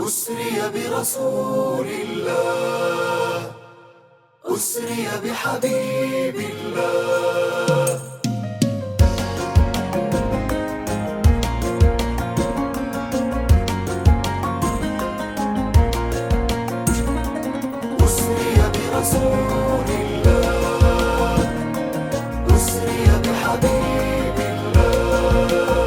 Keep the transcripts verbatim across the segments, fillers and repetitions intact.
أسري برسول الله، أسري بحبيب الله. أسري برسول الله، أسري بحبيب الله.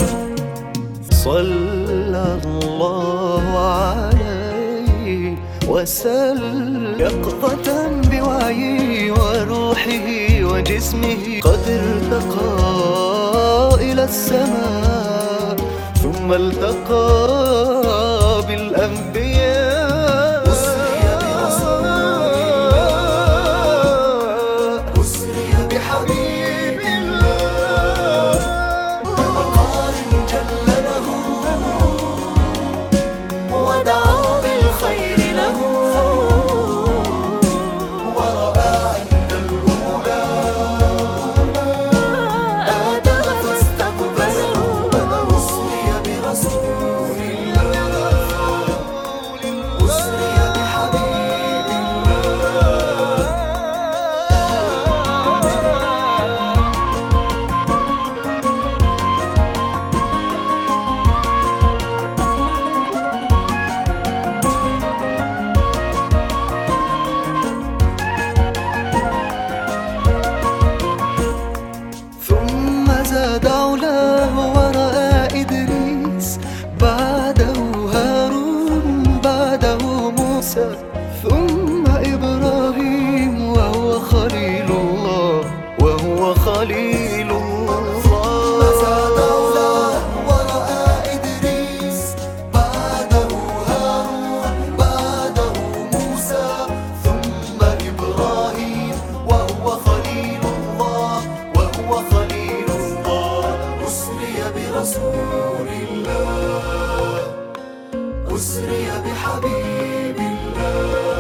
صلى الله عليه وسلم يقظة بوعيه وروحه وجسمه، قد ارتقى إلى السماء ثم التقى بالأنبياء. أسري برسول الله، أسري بحبيب الله. بمقام جلله ودعا بالخير له، ورأى عند الأولى آدم فاستقبله. أسري برسول الله، أسري بحبيب الله. ثم زاد علاه ورأى إدريس، بعده هارون، بعده موسى، ثم إبراهيم وهو خليل الله، وهو خليل الله. ثم زاد علاه ورأى إدريس، بعده هارون، بعده موسى، ثم إبراهيم وهو خليل الله، وهو خليل الله. أسري برسول الله، أسري بحبيب الله.